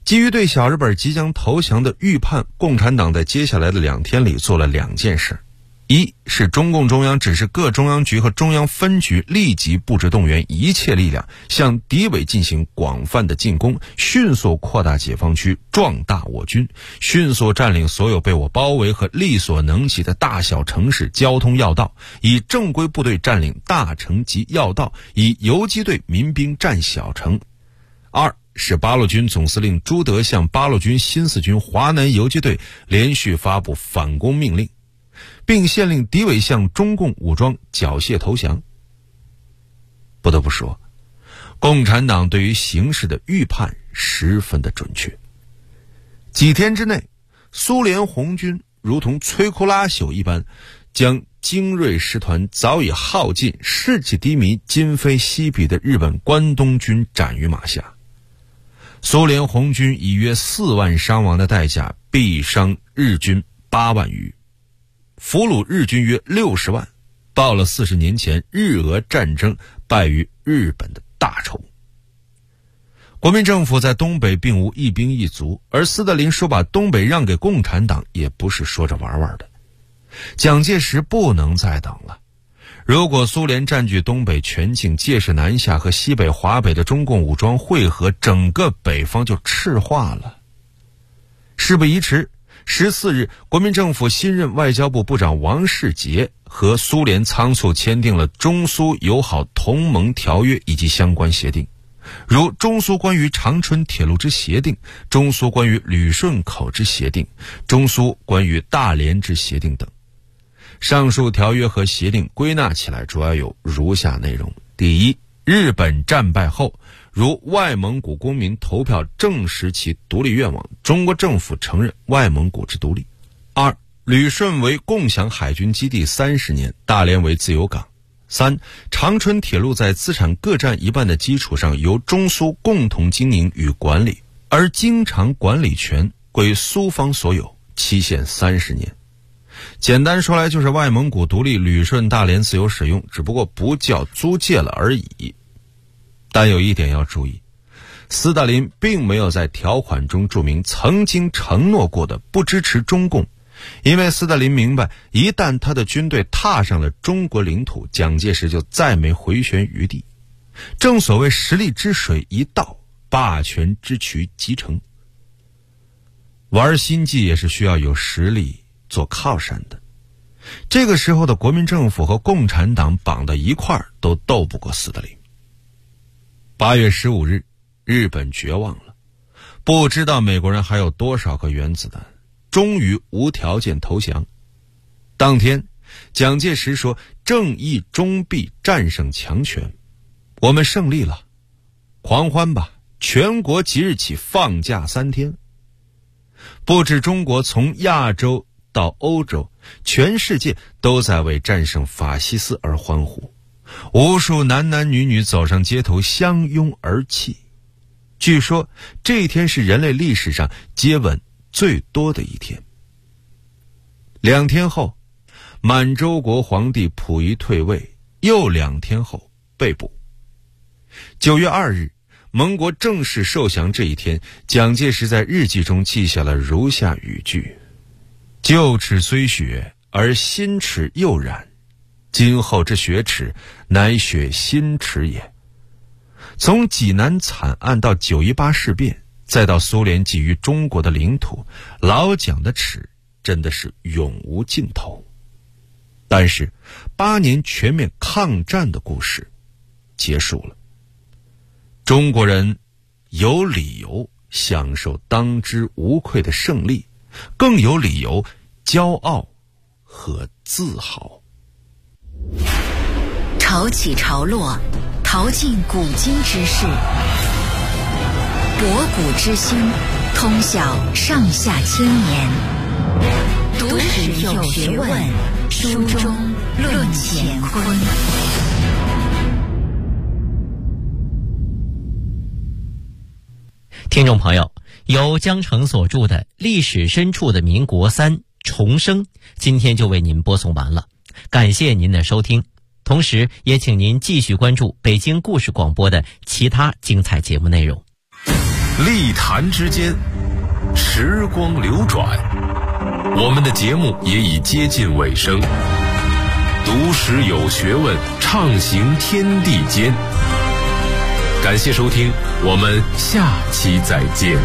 基于对小日本即将投降的预判，共产党在接下来的2天里做了2件事。一是中共中央指示各中央局和中央分局立即布置动员一切力量，向敌伪进行广泛的进攻，迅速扩大解放区，壮大我军，迅速占领所有被我包围和力所能及的大小城市交通要道，以正规部队占领大城及要道，以游击队民兵占小城。二是八路军总司令朱德向八路军新四军华南游击队连续发布反攻命令，并限令敌伪向中共武装缴械投降。不得不说，共产党对于形势的预判十分的准确。几天之内，苏联红军如同摧枯拉朽一般，将精锐师团早已耗尽、士气低迷、今非昔比的日本关东军斩于马下。苏联红军以约4万伤亡的代价毙伤日军8万余，俘虏日军约60万，报了40年前日俄战争败于日本的大仇。国民政府在东北并无一兵一卒，而斯大林说把东北让给共产党也不是说着玩玩的。蒋介石不能再等了，如果苏联占据东北全境，届时南下和西北华北的中共武装汇合，整个北方就赤化了。事不宜迟，14日，国民政府新任外交部部长王世杰和苏联仓促签订了中苏友好同盟条约以及相关协定，如中苏关于长春铁路之协定、中苏关于旅顺口之协定、中苏关于大连之协定等。上述条约和协定归纳起来主要有如下内容：第一，日本战败后，如外蒙古公民投票证实其独立愿望，中国政府承认外蒙古之独立。二，旅顺为共享海军基地30年，大连为自由港。三，长春铁路在资产各占一半的基础上，由中苏共同经营与管理，而经常管理权归苏方所有，期限30年。简单说来就是外蒙古独立，旅顺大连自由使用，只不过不叫租界了而已。但有一点要注意，斯大林并没有在条款中注明曾经承诺过的不支持中共，因为斯大林明白，一旦他的军队踏上了中国领土，蒋介石就再没回旋余地。正所谓实力之水一到，霸权之渠即成。玩心计也是需要有实力做靠山的，这个时候的国民政府和共产党绑在一块儿都斗不过斯大林。8月15日，日本绝望了，不知道美国人还有多少个原子弹，终于无条件投降。当天，蒋介石说：“正义终必战胜强权，我们胜利了，狂欢吧！全国即日起放假3天。”不止中国，从亚洲到欧洲，全世界都在为战胜法西斯而欢呼，无数男男女女走上街头相拥而泣。据说这一天是人类历史上接吻最多的一天。2天后，满洲国皇帝溥仪退位，又2天后被捕。9月2日，盟国正式受降这一天，蒋介石在日记中记下了如下语句：旧耻虽雪，而新耻又染，今后之雪耻，乃雪新耻也。从济南惨案到9·18事变，再到苏联觊觎中国的领土，老蒋的耻真的是永无尽头。但是8年全面抗战的故事结束了，中国人有理由享受当之无愧的胜利，更有理由骄傲和自豪。 潮起潮落，淘尽古今之事，博古之今，通晓上下千年。读史有学问，书中论乾坤。 听众朋友，由江城所著的《历史深处的民国3重生》，今天就为您播送完了，感谢您的收听。同时也请您继续关注北京故事广播的其他精彩节目内容。 立谈之间，时光流转，我们的节目也已接近尾声。读史有学问，畅行天地间。感谢收听，我们下期再见。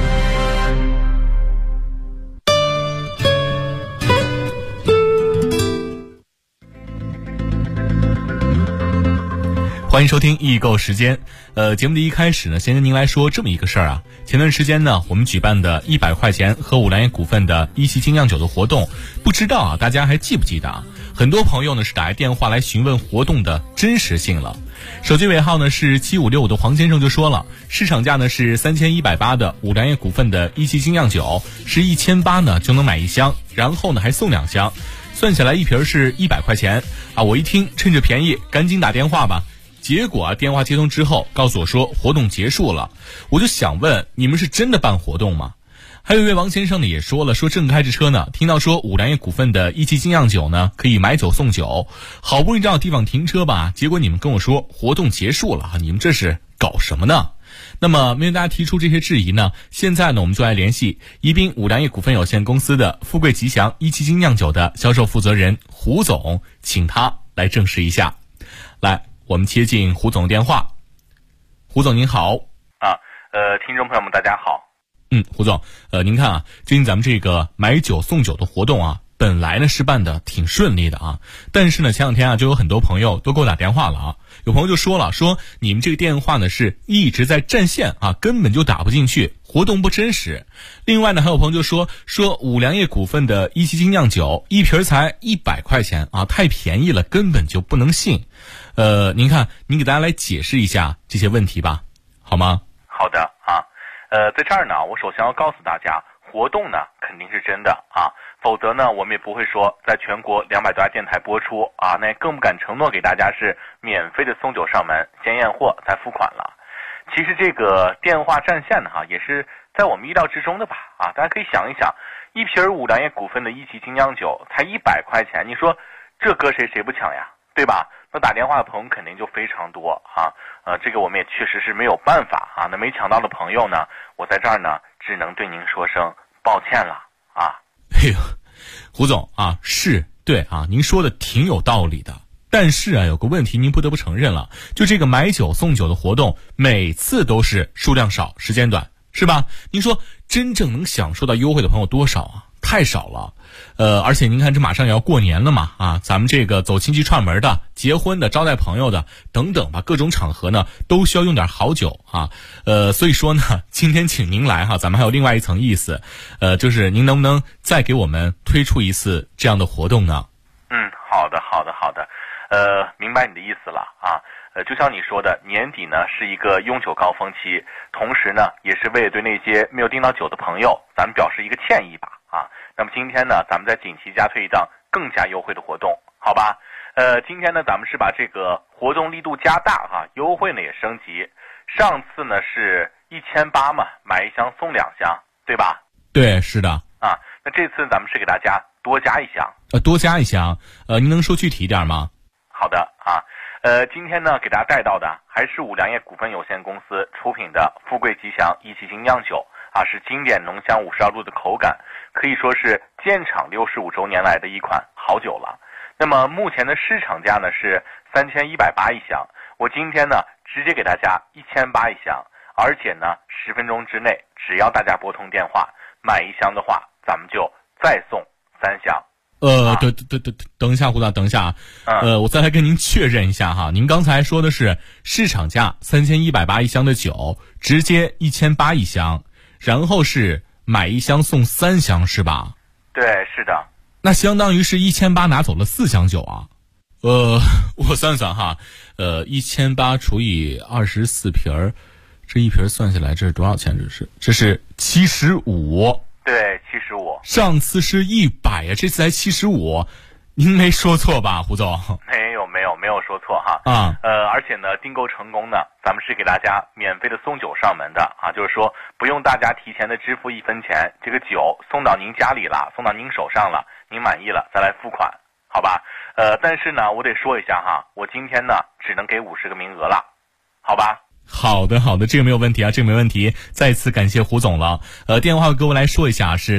欢迎收听易购时间。节目的一开始呢，先跟您来说这么一个事儿啊。前段时间呢，我们举办的100块钱喝五粮液股份的一汽精酿酒的活动，不知道啊，大家还记不记得啊？很多朋友呢是打来电话来询问活动的真实性了。手机尾号呢是7565的黄先生就说了，市场价呢是3180的五粮液股份的一汽精酿酒，是1800呢就能买1箱，然后呢还送2箱，算起来一瓶是100块钱啊。我一听趁着便宜赶紧打电话吧。结果啊，电话接通之后告诉我说活动结束了，我就想问，你们是真的办活动吗？还有一位王先生呢也说了，说正开着车呢，听到说五粮液股份的一汽精酿酒呢可以买酒送酒，好不容易找地方停车吧，结果你们跟我说活动结束了，你们这是搞什么呢？那么面对大家提出这些质疑呢，现在呢我们就来联系宜宾五粮液股份有限公司的富贵吉祥一汽精酿酒的销售负责人胡总，请他来证实一下。来，我们接进胡总电话。胡总您好。 听众朋友们大家好。 胡总，您看啊，最近咱们这个买酒送酒的活动啊，本来呢是办的挺顺利的啊，但是呢前两天啊就有很多朋友都给我打电话了啊，有朋友就说了，说你们这个电话呢是一直在占线啊，根本就打不进去，活动不真实。另外呢还有朋友就说五粮液股份的一汽精酿酒一瓶才100块钱啊，太便宜了，根本就不能信。您看，您给大家来解释一下这些问题吧，好吗？ 好的啊。在这儿呢，我首先要告诉大家，活动呢肯定是真的啊，否则呢我们也不会说在全国200多家电台播出啊，那更不敢承诺给大家是免费的送酒上门，先验货再付款了。其实这个电话占线呢也是在我们意料之中的吧啊，大家可以想一想，一瓶五粮液股份的一汽精酿酒才100块钱，你说这搁谁不抢呀，对吧？那打电话的朋友肯定就非常多啊，这个我们也确实是没有办法啊。那没抢到的朋友呢，我在这儿呢只能对您说声抱歉了啊。 哎呦，胡总啊，是对啊，您说的挺有道理的。但是啊，有个问题您不得不承认了，就这个买酒送酒的活动，每次都是数量少，时间短，是吧？您说真正能享受到优惠的朋友多少啊？太少了。而且您看这马上也要过年了嘛啊，咱们这个走亲戚串门的、结婚的、招待朋友的等等吧，各种场合呢都需要用点好酒啊。所以说呢，今天请您来哈，咱们还有另外一层意思，就是您能不能再给我们推出一次这样的活动呢？ 好的，明白你的意思了啊。就像你说的，年底呢是一个用酒高峰期，同时呢也是为了对那些没有订到酒的朋友，咱们表示一个歉意吧啊。那么今天呢，咱们在锦旗加推一档更加优惠的活动，好吧？今天呢，咱们是把这个活动力度加大哈，优惠呢也升级。上次呢是1800嘛，买1箱送2箱，对吧？ 对，是的。 啊，那这次咱们是给大家多加1箱。 多加1箱，您能说具体一点吗？ 好的啊，今天呢给大家带到的还是五粮液股份有限公司出品的富贵吉祥一汽精酿酒啊，是经典浓香52度的口感，可以说是建厂65周年来的一款好酒了。那么目前的市场价呢是31801箱，我今天呢直接给大家18001箱，而且呢10分钟之内，只要大家拨通电话买1箱的话，咱们就再送3箱。 等一下，胡总，等一下啊，我再来跟您确认一下哈，您刚才说的是市场价31801箱的酒，直接18001箱，然后是买1箱送3箱是吧？ 对，是的。 那相当于是1800拿走了4箱酒啊。我算算哈，1800除以24瓶儿，这一瓶算下来这是多少钱？这是75。 对，75。 上次是100呀，这次才75，您没说错吧，胡总？ 没有说错哈。 啊， 而且呢，订购成功呢，咱们是给大家免费的送酒上门的啊，就是说不用大家提前的支付1分钱，这个酒送到您家里了，送到您手上了，您满意了再来付款，好吧？但是呢，我得说一下哈，我今天呢只能给50个名额了，好吧？ 好的，这个没有问题啊，这个没问题。再次感谢胡总了。电话各位来说一下是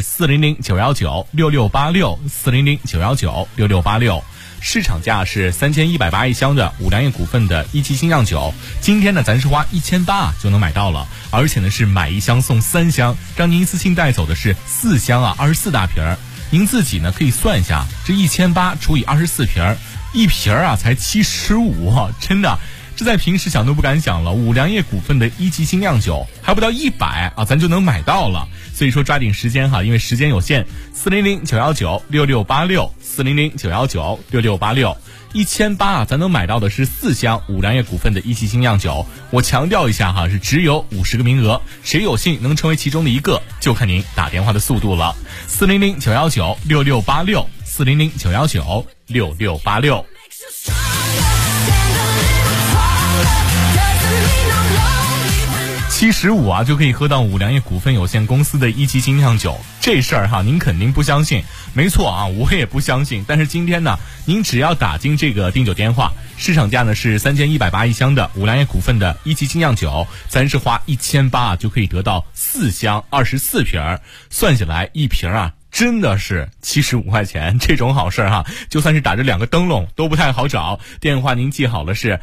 400-919-6686，400-919-6686。市场价是3180一箱的五粮液股份的一期精酿酒，今天呢咱是花1800就能买到了，而且呢是买1箱送3箱，让您一次性带走的是4箱啊，24大瓶儿。您自己呢可以算一下，这1800除以24瓶儿，一瓶儿啊才75啊，真的。这在平时想都不敢想了，五粮液股份的一级精酿酒还不到100啊，咱就能买到了。所以说抓紧时间哈，因为时间有限。400-919-6686，400-919-6686，1800啊，咱能买到的是4箱五粮液股份的一级精酿酒。我强调一下哈，是只有50个名额，谁有幸能成为其中的一个，就看您打电话的速度了。400-919-6686，400-919-6686。75啊就可以喝到五粮液股份有限公司的一级精酿酒，这事儿哈您肯定不相信，没错啊，我也不相信。但是今天呢，您只要打进这个订酒电话，市场价呢是3180一箱的五粮液股份的一级精酿酒，咱是花1800啊就可以得到4箱24瓶儿，算下来一瓶啊真的是75块钱，这种好事哈，就算是打着2个灯笼都不太好找。电话您记好了是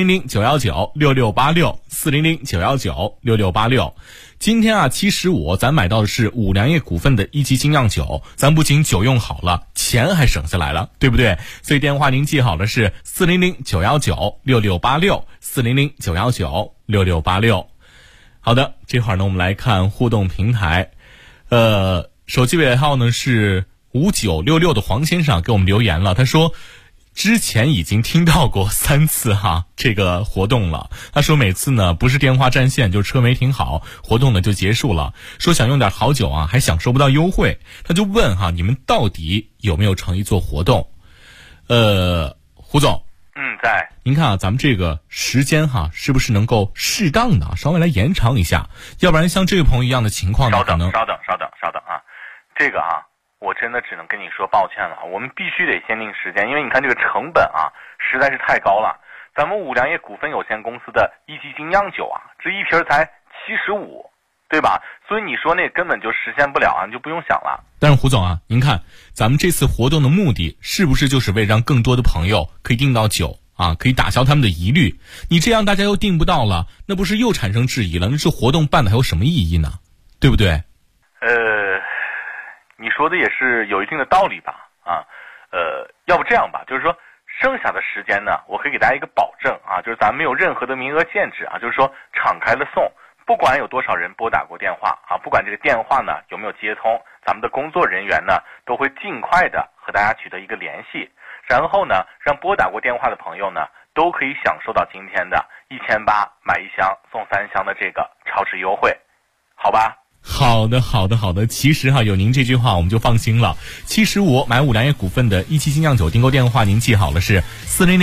400-919-6686，400-919-6686。今天啊75，咱买到的是五粮液股份的一级精酿酒，咱不仅酒用好了，钱还省下来了，对不对？所以电话您记好了是400-919-6686，400-919-6686。好的，这会儿呢我们来看互动平台，手机尾号呢是5966的黄先生给我们留言了，他说之前已经听到过3次哈这个活动了，他说每次呢不是电话占线就车没停好，活动呢就结束了，说想用点好酒啊还享受不到优惠，他就问哈你们到底有没有诚意做活动。胡总在您看啊咱们这个时间哈是不是能够适当的稍微来延长一下，要不然像这个朋友一样的情况呢稍等啊，这个啊我真的只能跟你说抱歉了，我们必须得限定时间，因为你看这个成本啊实在是太高了。咱们五粮液股份有限公司的一级精酿酒啊，这一瓶才75，对吧？所以你说那根本就实现不了啊，你就不用想了。 但是胡总啊，您看咱们这次活动的目的是不是就是为让更多的朋友可以订到酒啊，可以打消他们的疑虑？你这样大家又订不到了，那不是又产生质疑了？那这活动办的还有什么意义呢？对不对？ 你说的也是有一定的道理吧？要不这样吧，就是说剩下的时间呢，我可以给大家一个保证啊，就是咱没有任何的名额限制啊，就是说敞开了送，不管有多少人拨打过电话啊，不管这个电话呢有没有接通，咱们的工作人员呢都会尽快的和大家取得一个联系，然后呢让拨打过电话的朋友呢都可以享受到今天的1800买1箱送3箱的这个超值优惠，好吧？ 好的，其实哈有您这句话我们就放心了。75买五粮液股份的一期精酿酒订购电话您记好了是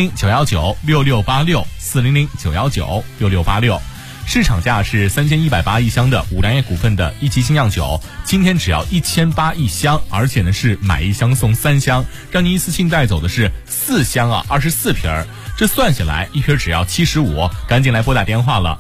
400-919-6686，400-919-6686。市场价是3180一箱的五粮液股份的一期精酿酒，今天只要1800一箱，而且呢是买1箱送3箱，让您一次性带走的是4箱啊24瓶儿，这算下来一瓶只要75，赶紧来拨打电话了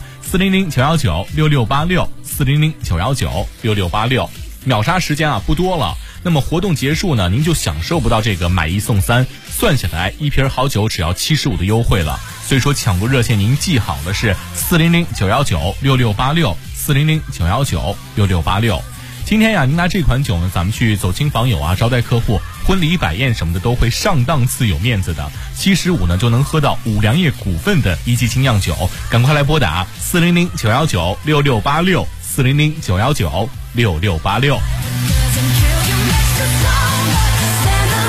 ，400-919-6686，400-919-6686。秒杀时间啊不多了，那么活动结束呢您就享受不到这个买1送3，算下来一瓶好酒只要75的优惠了。所以说抢购热线您记好的是400-919-6686，400-919-6686。今天呀您拿这款酒呢咱们去走亲访友啊，招待客户，婚礼摆宴什么的都会上档次有面子的。75呢就能喝到五粮液股份的一级精酿酒，赶快来拨打400-919-6686，400-919-6686。